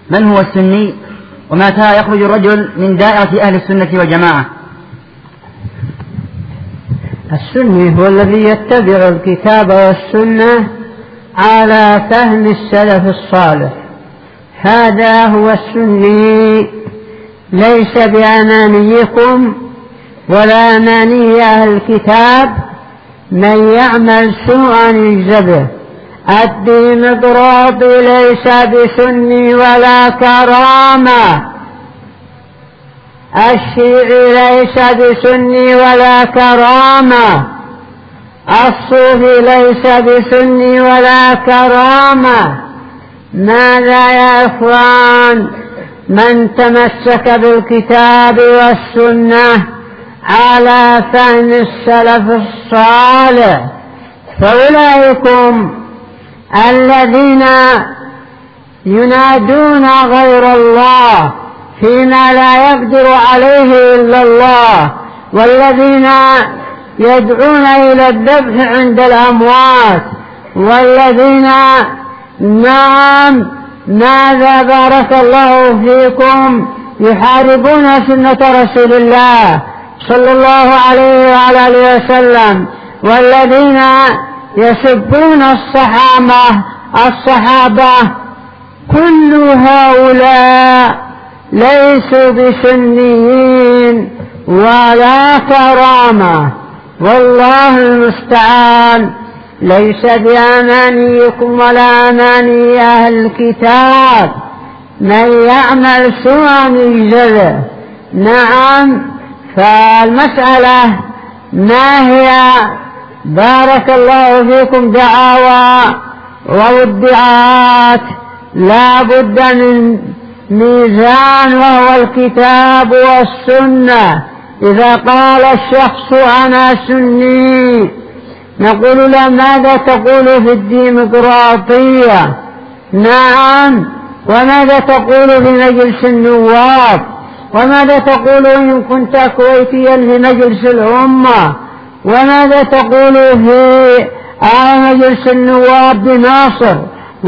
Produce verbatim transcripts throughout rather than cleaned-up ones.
من هو السني ومتى يخرج الرجل من دائرة أهل السنة والجماعة؟ السني هو الذي يتبع الكتاب والسنة على فهم السلف الصالح، هذا هو السني، ليس بأمانيكم ولا أماني أهل الكتاب. من يعمل سوءا يجزى. الديمقراطي ليس بسني ولا كرامة، الشيعي ليس بسني ولا كرامة، الصوفي ليس بسني ولا كرامة. ماذا يا إخوان؟ من تمسك بالكتاب والسنة على فهم السلف الصالح فأولئكم الذين ينادون غير الله فيما لا يقدر عليه إلا الله، والذين يدعون إلى الذبح عند الأموات، والذين نعم ماذا بارك الله فيكم يحاربون سنة رسول الله صلى الله عليه وعلى آله وسلم، والذين يسبون الصحابة الصحابة كل هؤلاء ليسوا بسنيين ولا كرامة، والله المستعان. ليس بأمانيكم ولا أماني أهل الكتاب، من يعمل سوءا يجزى. نعم، فالمسألة ما هي بارك الله فيكم دعاوى وادعاءات، لا بد من ميزان وهو الكتاب والسنة. إذا قال الشخص أنا سني نقول له ماذا تقول في الديمقراطية؟ نعم، وماذا تقول في مجلس النواب؟ وماذا تقول إن كنت كويتيا في مجلس الأمة؟ وماذا تقول في مجلس النواب بمصر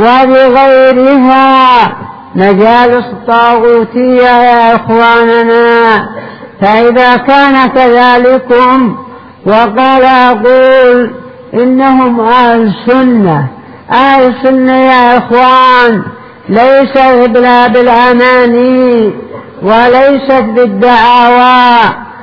وبغيرها؟ مجالس طاغوتية يا إخواننا. فإذا كان كذلكم وقال أقول إنهم أهل سنة، أهل سنة يا إخوان ليس إبلاء بالأماني وليست بالدعاوى.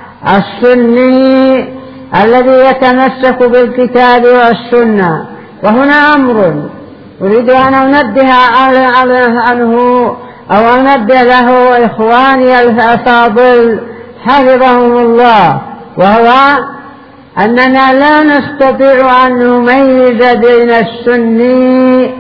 السني الذي يتمسك بالكتاب والسنة. وهنا أمر أريد أن أنبه عنه أو أنبه له إخواني الأفاضل حفظهم الله، وهو أننا لا نستطيع أن نميز بين السني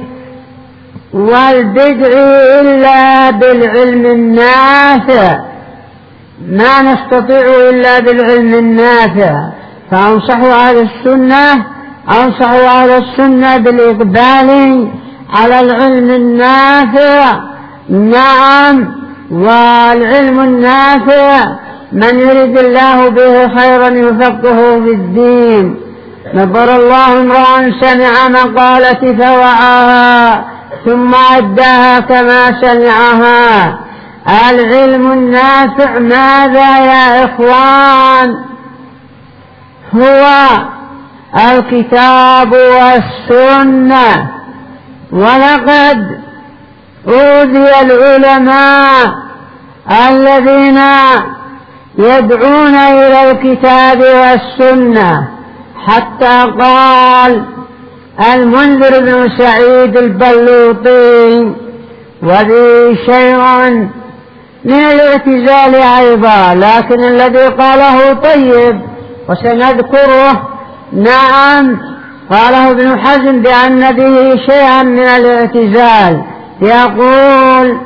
والبدعي إلا بالعلم النافع، ما نستطيع إلا بالعلم النافع. فأنصح أهل السنة أنصح أهل السنة بالإقبال على العلم النافع. نعم، والعلم النافع من يريد الله به خيرا يفقهه في الدين. نبر الله امرأ سمع مقالتي فوعاها ثم أداها كما سمعها. العلم النافع ماذا يا إخوان؟ هو الكتاب والسنة. ولقد أوذي العلماء الذين يدعون إلى الكتاب والسنة، حتى قال المنذر بن سعيد البلوطي وذي شيء من الاعتزال أيضا، لكن الذي قاله طيب وسنذكره. نعم، قاله ابن حزم بأن به شيئا من الاعتزال، يقول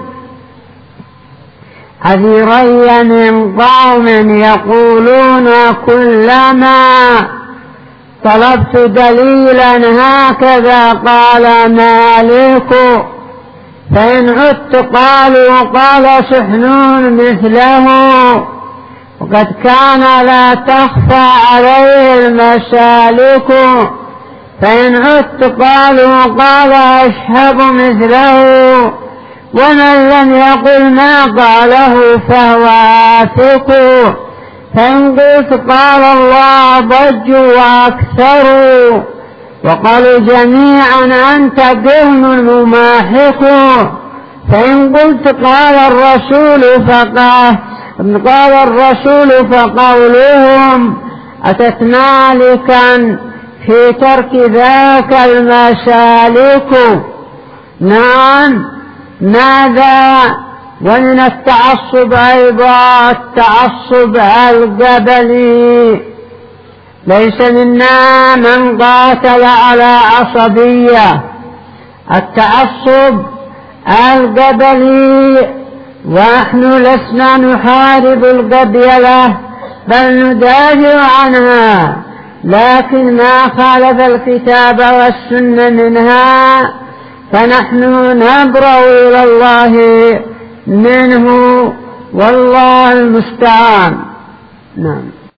حذري من قوم يقولون كلما طلبت دليلا هكذا قال مالك، فإن عدت قالوا قال سحنون مثله، وقد كان لا تخفى عليه المسالك، فإن عدت قالوا قال أشهب مثله، ومن لم يقل ما قاله فهو آفق. فإن قلت قال الله ضجوا وأكثروا وقالوا جميعا أنت قوم مماحق. فإن قلت قال الرسول فقال قال الرسول فقولهم أتت مالكا في ترك ذاك المسالك. نعم، ماذا؟ ومن التعصب أيضا التعصب القبلي. ليس منا من قاتل على عصبية. التعصب القبلي، ونحن لسنا نحارب القبيلة بل ندافع عنها، لكن ما خالف الكتاب والسنة منها فنحن نبرأ إلى الله منه، والله المستعان. نعم.